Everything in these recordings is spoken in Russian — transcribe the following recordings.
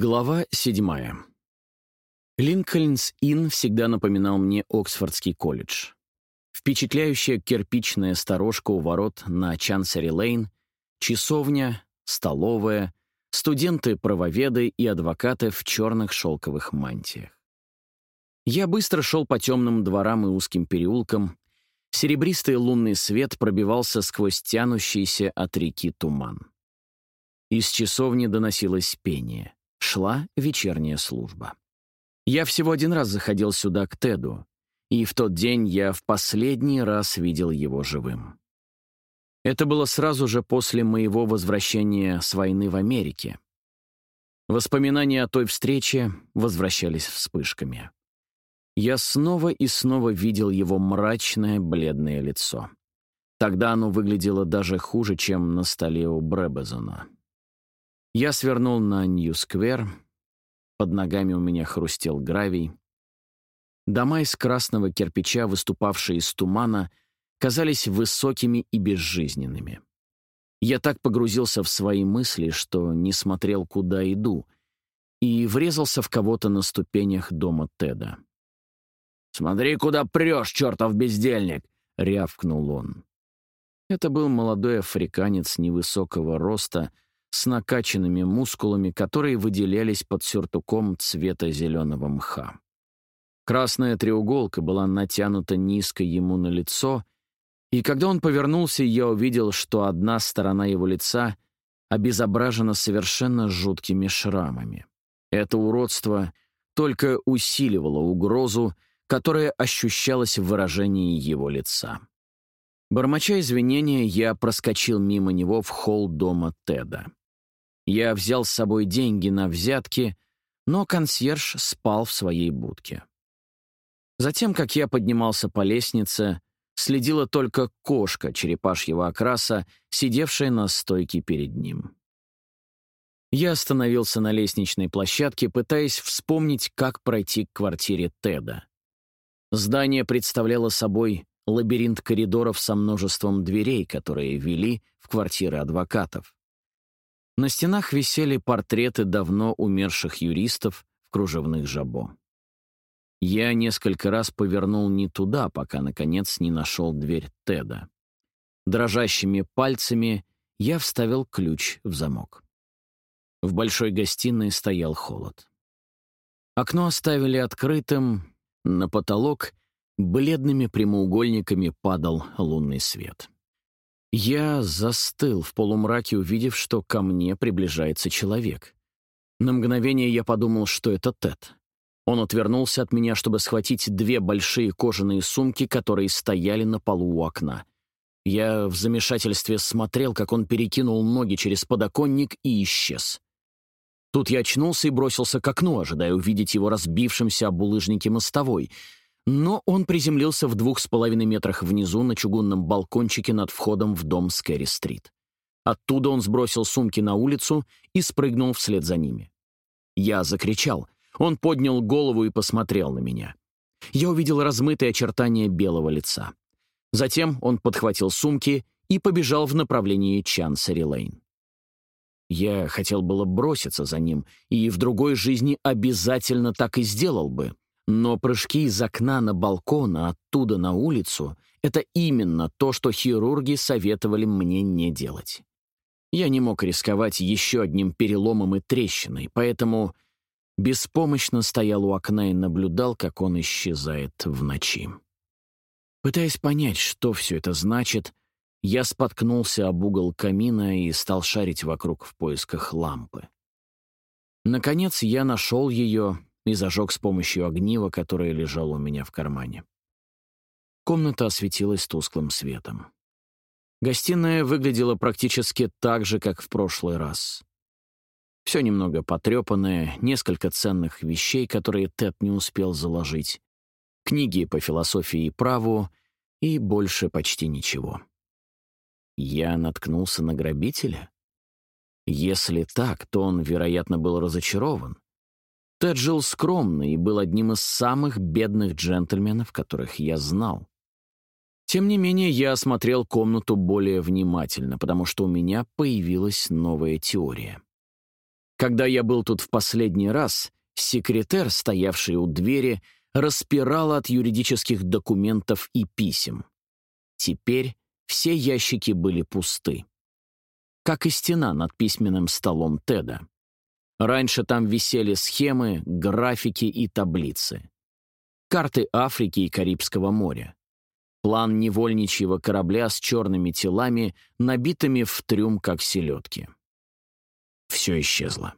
Глава 7. Линкольнс-Инн всегда напоминал мне Оксфордский колледж. Впечатляющая кирпичная сторожка у ворот на Чансери-Лейн, часовня, столовая, студенты-правоведы и адвокаты в черных шелковых мантиях. Я быстро шел по темным дворам и узким переулкам. Серебристый лунный свет пробивался сквозь тянущийся от реки туман. Из часовни доносилось пение. Шла вечерняя служба. Я всего один раз заходил сюда к Теду, и в тот день я в последний раз видел его живым. Это было сразу же после моего возвращения с войны в Америке. Воспоминания о той встрече возвращались вспышками. Я снова и снова видел его мрачное, бледное лицо. Тогда оно выглядело даже хуже, чем на столе у Брэбезона. Я свернул на Нью-сквер, под ногами у меня хрустел гравий. Дома из красного кирпича, выступавшие из тумана, казались высокими и безжизненными. Я так погрузился в свои мысли, что не смотрел, куда иду, и врезался в кого-то на ступенях дома Теда. «Смотри, куда прешь, чертов бездельник!» — рявкнул он. Это был молодой африканец невысокого роста, с накачанными мускулами, которые выделялись под сюртуком цвета зеленого мха. Красная треуголка была натянута низко ему на лицо, и когда он повернулся, я увидел, что одна сторона его лица обезображена совершенно жуткими шрамами. Это уродство только усиливало угрозу, которая ощущалась в выражении его лица. Бормоча извинения, я проскочил мимо него в холл дома Теда. Я взял с собой деньги на взятки, но консьерж спал в своей будке. Затем, как я поднимался по лестнице, следила только кошка черепашьего окраса, сидевшая на стойке перед ним. Я остановился на лестничной площадке, пытаясь вспомнить, как пройти к квартире Теда. Здание представляло собой лабиринт коридоров со множеством дверей, которые вели в квартиры адвокатов. На стенах висели портреты давно умерших юристов в кружевных жабо. Я несколько раз повернул не туда, пока, наконец, не нашел дверь Теда. Дрожащими пальцами я вставил ключ в замок. В большой гостиной стоял холод. Окно оставили открытым, на потолок бледными прямоугольниками падал лунный свет. Я застыл в полумраке, увидев, что ко мне приближается человек. На мгновение я подумал, что это Тед. Он отвернулся от меня, чтобы схватить две большие кожаные сумки, которые стояли на полу у окна. Я в замешательстве смотрел, как он перекинул ноги через подоконник и исчез. Тут я очнулся и бросился к окну, ожидая увидеть его разбившимся об булыжнике мостовой. Но он приземлился в 2,5 метрах внизу на чугунном балкончике над входом в дом с Кэрри-стрит. Оттуда он сбросил сумки на улицу и спрыгнул вслед за ними. Я закричал. Он поднял голову и посмотрел на меня. Я увидел размытые очертания белого лица. Затем он подхватил сумки и побежал в направлении Чансери-Лейн. Я хотел было броситься за ним, и в другой жизни обязательно так и сделал бы. Но прыжки из окна на балкон, а оттуда на улицу — это именно то, что хирурги советовали мне не делать. Я не мог рисковать еще одним переломом и трещиной, поэтому беспомощно стоял у окна и наблюдал, как он исчезает в ночи. Пытаясь понять, что все это значит, я споткнулся об угол камина и стал шарить вокруг в поисках лампы. Наконец я нашел ее и зажег с помощью огнива, которое лежало у меня в кармане. Комната осветилась тусклым светом. Гостиная выглядела практически так же, как в прошлый раз. Все немного потрепанное, несколько ценных вещей, которые Тед не успел заложить, книги по философии и праву и больше почти ничего. Я наткнулся на грабителя? Если так, то он, вероятно, был разочарован. Тед жил скромно и был одним из самых бедных джентльменов, которых я знал. Тем не менее, я осмотрел комнату более внимательно, потому что у меня появилась новая теория. Когда я был тут в последний раз, секретарь, стоявший у двери, распирал от юридических документов и писем. Теперь все ящики были пусты. Как и стена над письменным столом Теда. Раньше там висели схемы, графики и таблицы. Карты Африки и Карибского моря. План невольничьего корабля с черными телами, набитыми в трюм, как селедки. Все исчезло.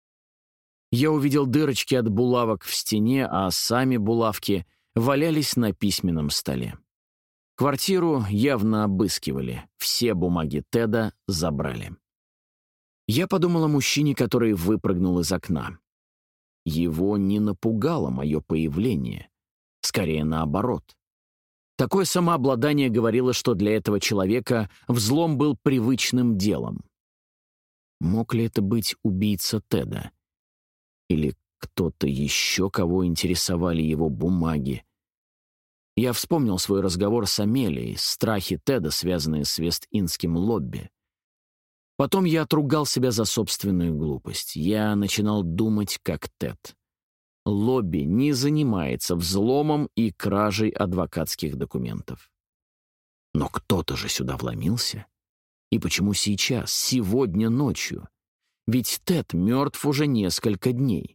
Я увидел дырочки от булавок в стене, а сами булавки валялись на письменном столе. Квартиру явно обыскивали, все бумаги Теда забрали. Я подумал о мужчине, который выпрыгнул из окна. Его не напугало мое появление, скорее наоборот. Такое самообладание говорило, что для этого человека взлом был привычным делом. Мог ли это быть убийца Теда? Или кто-то еще, кого интересовали его бумаги? Я вспомнил свой разговор с Амелией, страхи Теда, связанные с Вест-Индским лобби. Потом я отругал себя за собственную глупость. Я начинал думать, как Тед. Лобби не занимается взломом и кражей адвокатских документов. Но кто-то же сюда вломился. И почему сейчас, сегодня ночью? Ведь Тед мертв уже несколько дней.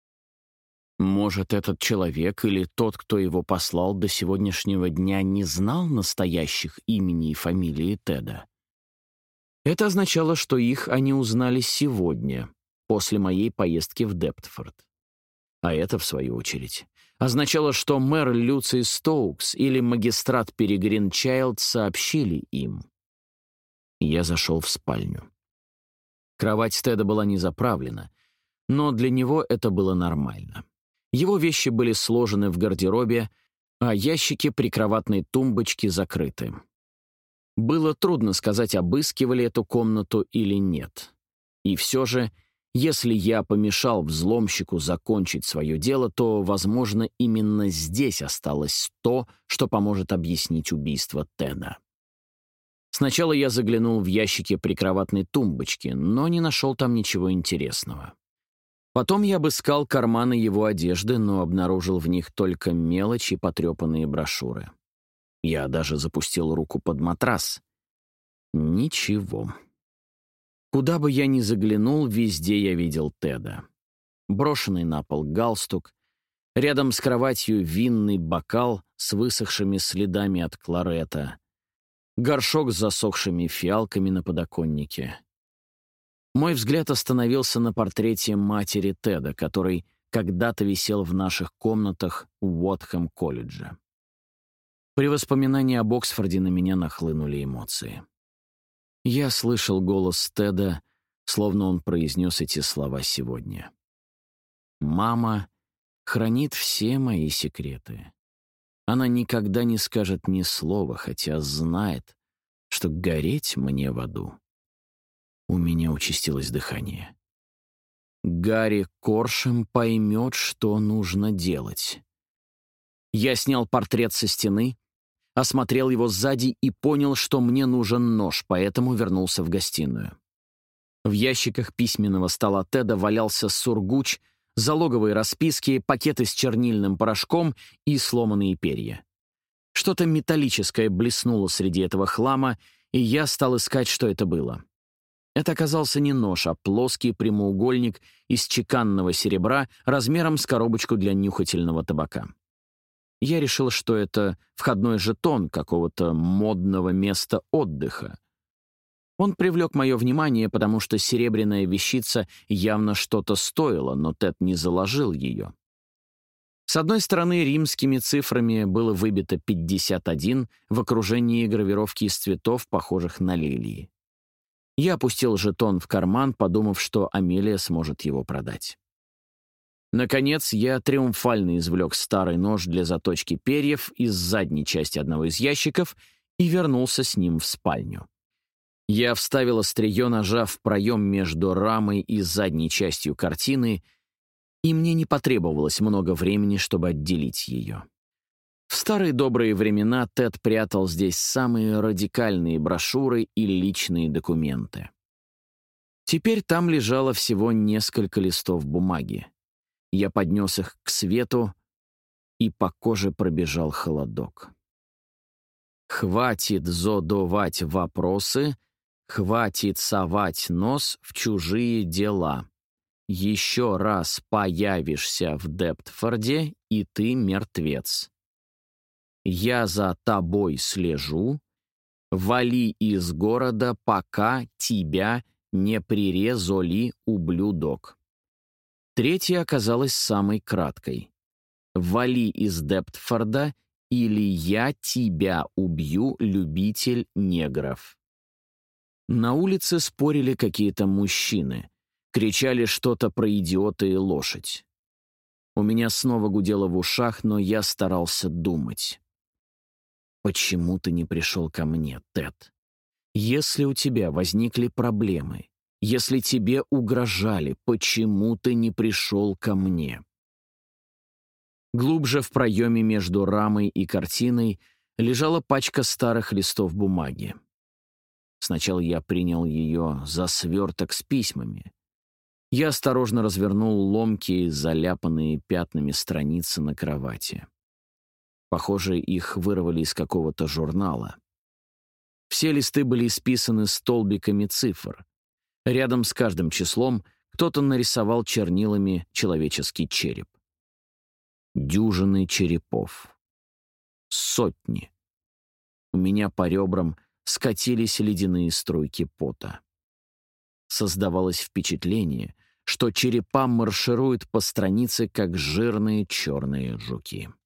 Может, этот человек или тот, кто его послал до сегодняшнего дня, не знал настоящих имени и фамилии Теда? Это означало, что их они узнали сегодня, после моей поездки в Дептфорд. А это, в свою очередь, означало, что мэр Люций Стоукс или магистрат Перегрин Чайлд сообщили им. Я зашел в спальню. Кровать Теда была не заправлена, но для него это было нормально. Его вещи были сложены в гардеробе, а ящики прикроватной тумбочки закрыты. Было трудно сказать, обыскивали эту комнату или нет. И все же, если я помешал взломщику закончить свое дело, то, возможно, именно здесь осталось то, что поможет объяснить убийство Теда. Сначала я заглянул в ящики прикроватной тумбочки, но не нашел там ничего интересного. Потом я обыскал карманы его одежды, но обнаружил в них только мелочь и потрепанные брошюры. Я даже запустил руку под матрас. Ничего. Куда бы я ни заглянул, везде я видел Теда. Брошенный на пол галстук, рядом с кроватью винный бокал с высохшими следами от кларета, горшок с засохшими фиалками на подоконнике. Мой взгляд остановился на портрете матери Теда, который когда-то висел в наших комнатах в Уотхэм-колледже. При воспоминании об Оксфорде на меня нахлынули эмоции. Я слышал голос Теда, словно он произнес эти слова сегодня. «Мама хранит все мои секреты. Она никогда не скажет ни слова, хотя знает, что гореть мне в аду». У меня участилось дыхание. Гарри Коршем поймет, что нужно делать. Я снял портрет со стены, осмотрел его сзади и понял, что мне нужен нож, поэтому вернулся в гостиную. В ящиках письменного стола Теда валялся сургуч, залоговые расписки, пакеты с чернильным порошком и сломанные перья. Что-то металлическое блеснуло среди этого хлама, и я стал искать, что это было. Это оказался не нож, а плоский прямоугольник из чеканного серебра размером с коробочку для нюхательного табака. Я решил, что это входной жетон какого-то модного места отдыха. Он привлек мое внимание, потому что серебряная вещица явно что-то стоила, но Тед не заложил ее. С одной стороны, римскими цифрами было выбито 51 в окружении гравировки из цветов, похожих на лилии. Я опустил жетон в карман, подумав, что Амелия сможет его продать. Наконец, я триумфально извлек старый нож для заточки перьев из задней части одного из ящиков и вернулся с ним в спальню. Я вставил острие ножа в проем между рамой и задней частью картины, и мне не потребовалось много времени, чтобы отделить ее. В старые добрые времена Тед прятал здесь самые радикальные брошюры и личные документы. Теперь там лежало всего несколько листов бумаги. Я поднес их к свету, и по коже пробежал холодок. «Хватит задавать вопросы, хватит совать нос в чужие дела. Еще раз появишься в Дептфорде, и ты мертвец. Я за тобой слежу. Вали из города, пока тебя не прирезали, ублюдок». Третья оказалась самой краткой. «Вали из Дептфорда, или я тебя убью, любитель негров». На улице спорили какие-то мужчины. Кричали что-то про идиота и лошадь. У меня снова гудело в ушах, но я старался думать. «Почему ты не пришел ко мне, Тед? Если у тебя возникли проблемы, если тебе угрожали, почему ты не пришел ко мне?» Глубже в проеме между рамой и картиной лежала пачка старых листов бумаги. Сначала я принял ее за сверток с письмами. Я осторожно развернул ломкие, заляпанные пятнами страницы на кровати. Похоже, их вырвали из какого-то журнала. Все листы были исписаны столбиками цифр. Рядом с каждым числом кто-то нарисовал чернилами человеческий череп. Дюжины черепов. Сотни. У меня по ребрам скатились ледяные струйки пота. Создавалось впечатление, что черепа маршируют по странице, как жирные черные жуки.